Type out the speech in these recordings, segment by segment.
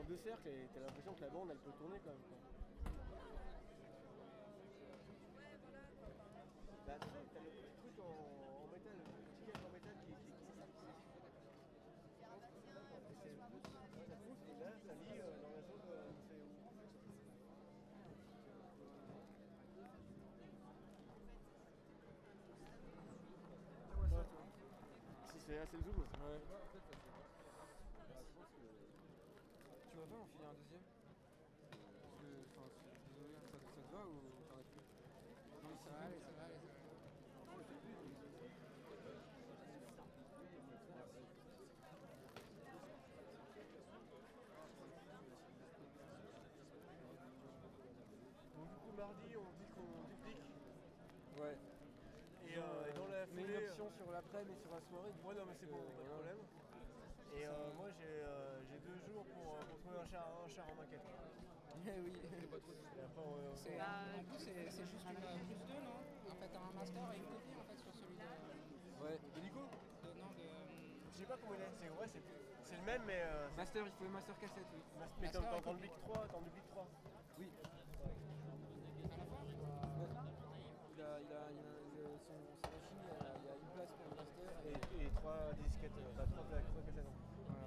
en deux cercles et t'as l'impression que la bande elle peut tourner quand même. Quoi. Bah, t'as le petit truc en métal, le petit câble en métal qui ça pousse et là ça lie dans la zone où c'est où. Si c'est le zoom. Ouais. Tu vas pas en filer un deuxième? Parce que, désolé, ça te va ou t'arrêtes plus? Non, ça va aller, ça va aller. Donc du coup mardi on dit qu'on duplique. Ouais. Et dans la mais foulée, une option sur l'après-midi et sur la soirée. Ouais non mais c'est bon, pas de problème. Et moi j'ai 2 jours pour trouver un char en maquette. Eh oui. Et après, En plus, c'est juste une plus 2, non? En fait, un master et une copie en fait sur celui de. Ouais. de Nico Non, de. Je sais pas comment il est, c'est le même mais. Master, il faut le master cassette, oui. Mais Master, t'en dupliques 3, Oui. À la fois. Sa machine, il y a une place pour le master. Et 3 disquettes, 3 cassettes. Voilà.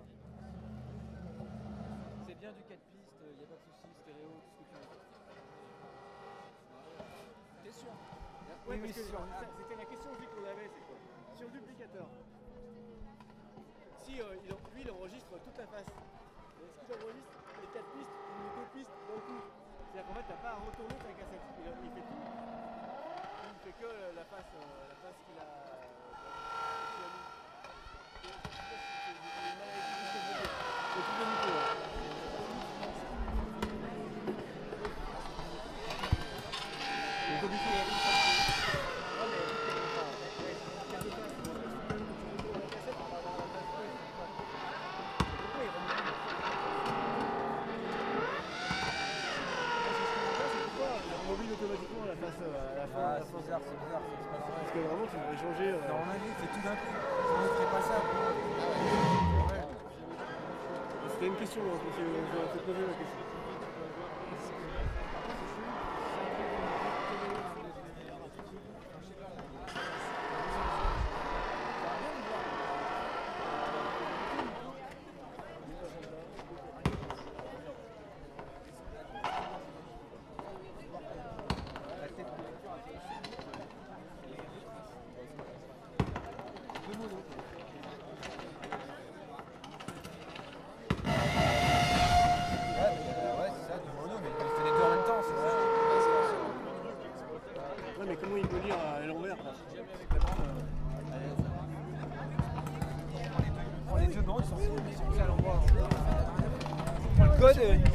C'est bien du 4 pistes, il n'y a pas de soucis, stéréo, tout ce que tu veux. T'es sûr? Ouais, parce que c'était la question aussi qu'on avait, c'est quoi? Sur le duplicateur, si lui il enregistre toute la face, est-ce qu'il enregistre les 4 pistes ou les 2 pistes d'un coup? C'est-à-dire qu'en fait t'as pas à retourner ta cassette, il fait tout. Il fait que la face qu'il a mis. C'est tout de Nico. Mobile automatiquement à la face à la fin. Ah, c'est bizarre, c'est pas normal. Parce que vraiment tu devrais changer. Normalement, c'est tout d'un coup. On ne ferait pas ça. Ouais. C'était une question, hein, parce que je t'ai posé la question. Mais comment il peut lire à l'envers? Prends les deux bandes, ils sont mis à l'endroit. Prends le code et...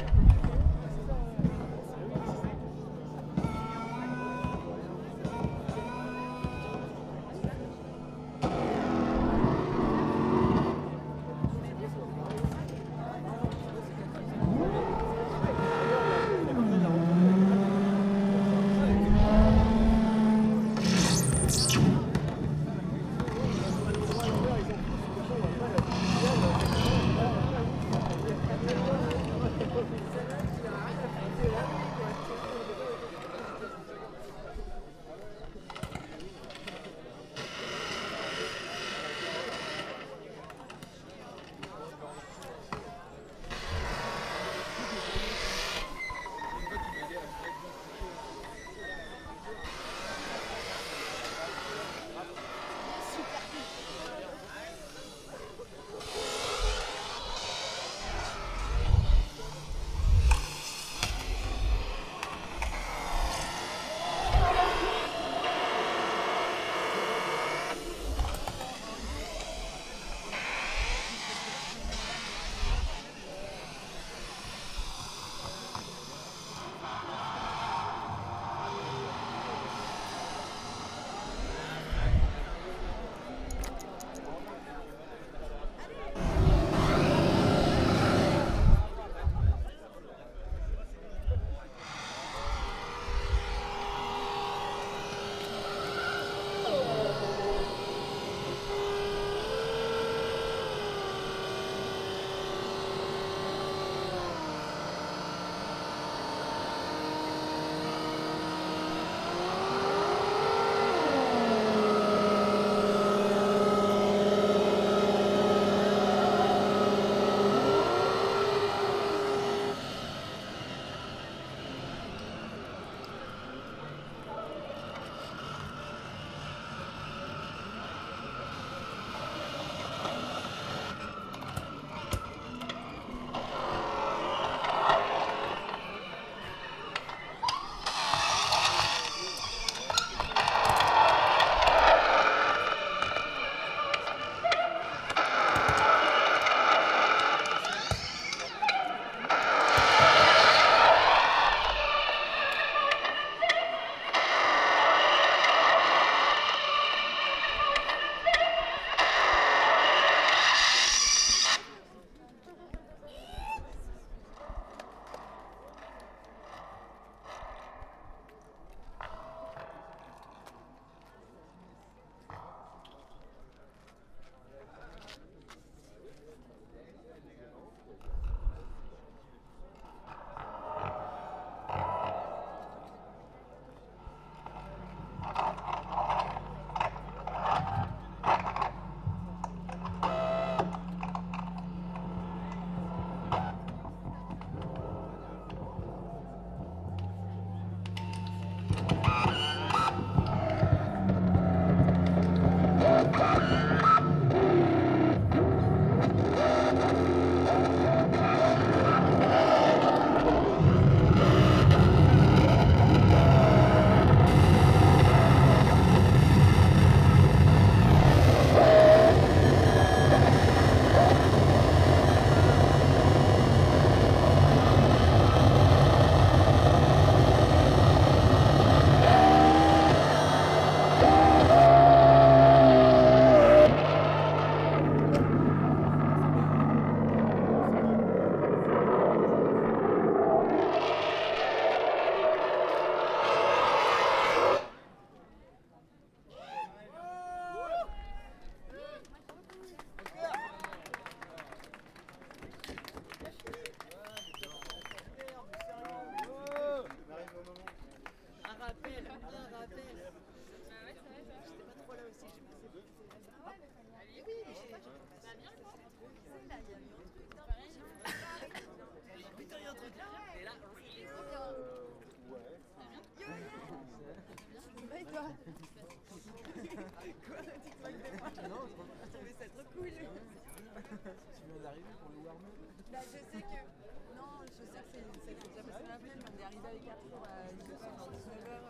va et toi? Quoi? Tu te moques de moi? Non, Je trouvais ça trop cool. tu viens d'arriver pour le warm-up. Bah, je sais que. Non, je sais que ça fait déjà passé la plaine, mais on est arrivé avec Arthur à 19h.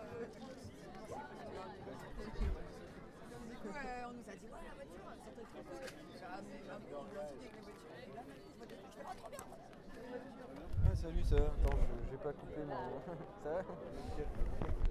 Du coup, on nous a dit, ouais, la voiture, c'était trop cool. Ah, mais on l'a dit avec la voiture. Et là, maintenant, je fais, oh, trop bien! Ah, salut, ça va. Attends, je vais pas couper mon. Ça va?